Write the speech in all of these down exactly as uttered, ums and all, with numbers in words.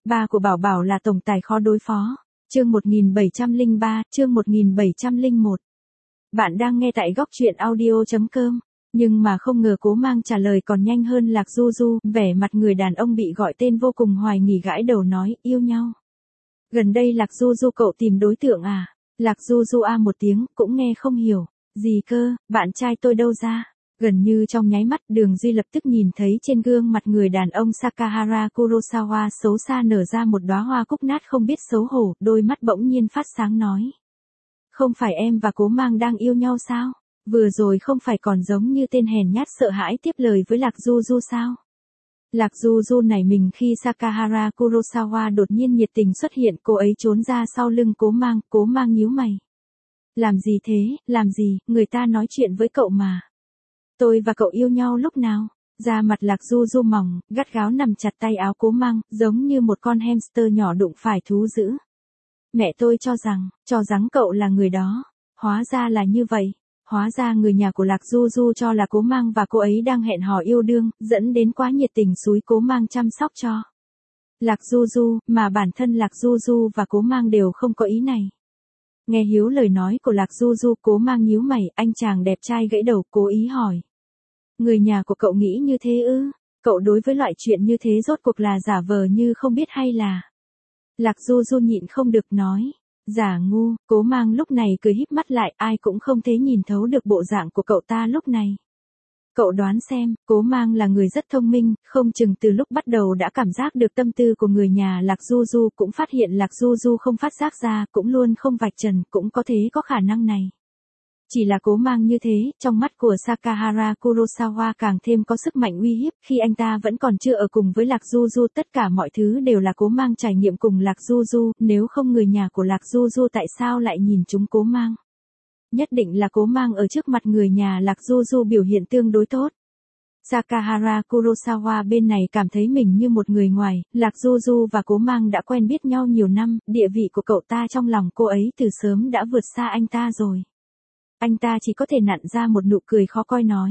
ba của Bảo Bảo là tổng tài khó đối phó. Chương một nghìn bảy trăm lẻ ba, chương một nghìn bảy trăm lẻ một. Bạn đang nghe tại góc truyện audio chấm com. Nhưng mà không ngờ Cố Mang trả lời còn nhanh hơn Lạc Du Du, vẻ mặt người đàn ông bị gọi tên vô cùng hoài nghi gãi đầu nói, yêu nhau. Gần đây Lạc Du Du cậu tìm đối tượng à? Lạc Du Du a một tiếng, cũng nghe không hiểu. Gì cơ, bạn trai tôi đâu ra? Gần như trong nháy mắt Đường Duy lập tức nhìn thấy trên gương mặt người đàn ông Sakahara Kurosawa xấu xa nở ra một đóa hoa cúc nát không biết xấu hổ, đôi mắt bỗng nhiên phát sáng nói. Không phải em và Cố Mang đang yêu nhau sao? Vừa rồi không phải còn giống như tên hèn nhát sợ hãi tiếp lời với Lạc Du Du sao? Lạc Du Du nảy mình khi Sakahara Kurosawa đột nhiên nhiệt tình xuất hiện, cô ấy trốn ra sau lưng Cố Mang, Cố Mang nhíu mày. Làm gì thế, làm gì, người ta nói chuyện với cậu mà. Tôi và cậu yêu nhau lúc nào? Da mặt Lạc Du Du mỏng, gắt gáo nằm chặt tay áo Cố Mang, giống như một con hamster nhỏ đụng phải thú dữ. Mẹ tôi cho rằng, cho rằng cậu là người đó. Hóa ra là như vậy. Hóa ra người nhà của Lạc Du Du cho là Cố Mang và cô ấy đang hẹn hò yêu đương, dẫn đến quá nhiệt tình xúi Cố Mang chăm sóc cho Lạc Du Du, mà bản thân Lạc Du Du và Cố Mang đều không có ý này. Nghe Hiếu lời nói của Lạc Du Du, Cố Mang nhíu mày, anh chàng đẹp trai gãy đầu, cố ý hỏi. Người nhà của cậu nghĩ như thế ư? Cậu đối với loại chuyện như thế rốt cuộc là giả vờ như không biết hay là? Lạc Du Du nhịn không được nói. Giả ngu. Cố Mang lúc này cười híp mắt lại, ai cũng không thể nhìn thấu được bộ dạng của cậu ta lúc này. Cậu đoán xem, Cố Mang là người rất thông minh, không chừng từ lúc bắt đầu đã cảm giác được tâm tư của người nhà Lạc Du Du, cũng phát hiện Lạc Du Du không phát giác ra, cũng luôn không vạch trần, cũng có thể có khả năng này. Chỉ là Cố Mang như thế, trong mắt của Sakahara Kurosawa càng thêm có sức mạnh uy hiếp, khi anh ta vẫn còn chưa ở cùng với Lạc Du Du, tất cả mọi thứ đều là Cố Mang trải nghiệm cùng Lạc Du Du, nếu không người nhà của Lạc Du Du tại sao lại nhìn chúng Cố Mang? Nhất định là Cố Mang ở trước mặt người nhà Lạc Du Du biểu hiện tương đối tốt. Sakahara Kurosawa bên này cảm thấy mình như một người ngoài, Lạc Du Du và Cố Mang đã quen biết nhau nhiều năm, địa vị của cậu ta trong lòng cô ấy từ sớm đã vượt xa anh ta rồi. Anh ta chỉ có thể nặn ra một nụ cười khó coi nói.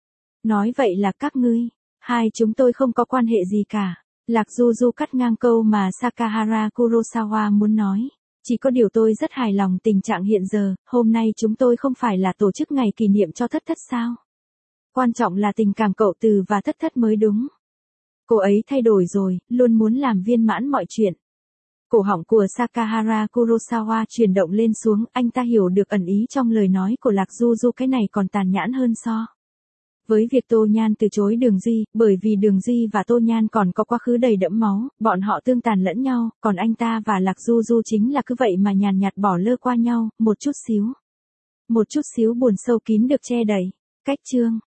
Nói vậy là các ngươi, hai chúng tôi không có quan hệ gì cả. Lạc Du Du cắt ngang câu mà Sakahara Kurosawa muốn nói. Chỉ có điều tôi rất hài lòng tình trạng hiện giờ, hôm nay chúng tôi không phải là tổ chức ngày kỷ niệm cho Thất Thất sao? Quan trọng là tình cảm cậu Từ và Thất Thất mới đúng. Cô ấy thay đổi rồi, luôn muốn làm viên mãn mọi chuyện. Cổ họng của Sakahara Kurosawa chuyển động lên xuống, anh ta hiểu được ẩn ý trong lời nói của Lạc Du Du, cái này còn tàn nhẫn hơn so với việc Tô Nhan từ chối Đường Duy, bởi vì Đường Duy và Tô Nhan còn có quá khứ đầy đẫm máu, bọn họ tương tàn lẫn nhau, còn anh ta và Lạc Du Du chính là cứ vậy mà nhàn nhạt bỏ lơ qua nhau, một chút xíu. Một chút xíu buồn sâu kín được che đậy. Cách chương